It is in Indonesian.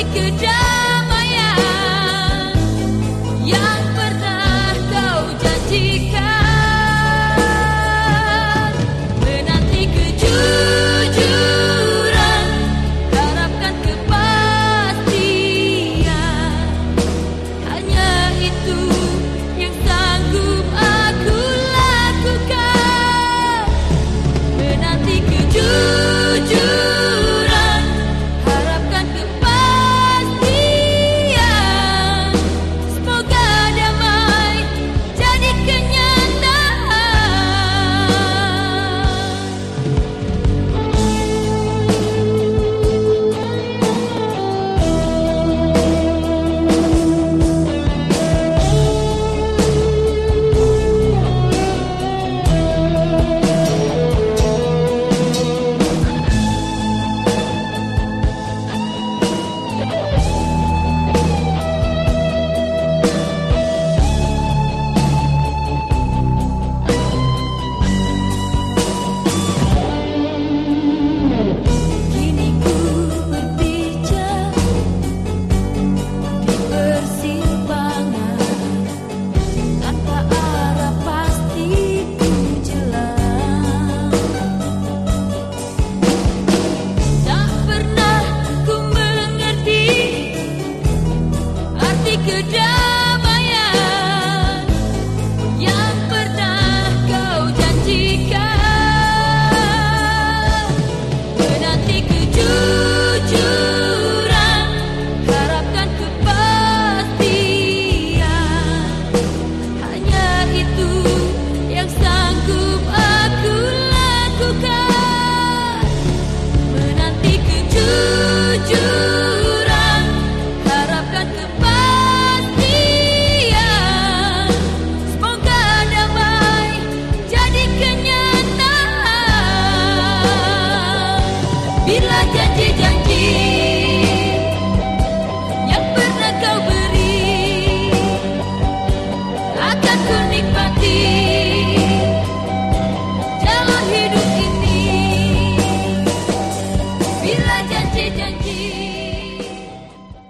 kedamaian yang pernah kau janjikan, menanti kejujuran, harapkan kepastian. Hanya itu yang sanggup aku lakukan, menanti kejujuran, harapkan kepastian. Semoga damai jadi kini ku berpijak di persimpangan, tanpa arah pasti ku jalan. Tak pernah ku mengerti arti kedamaian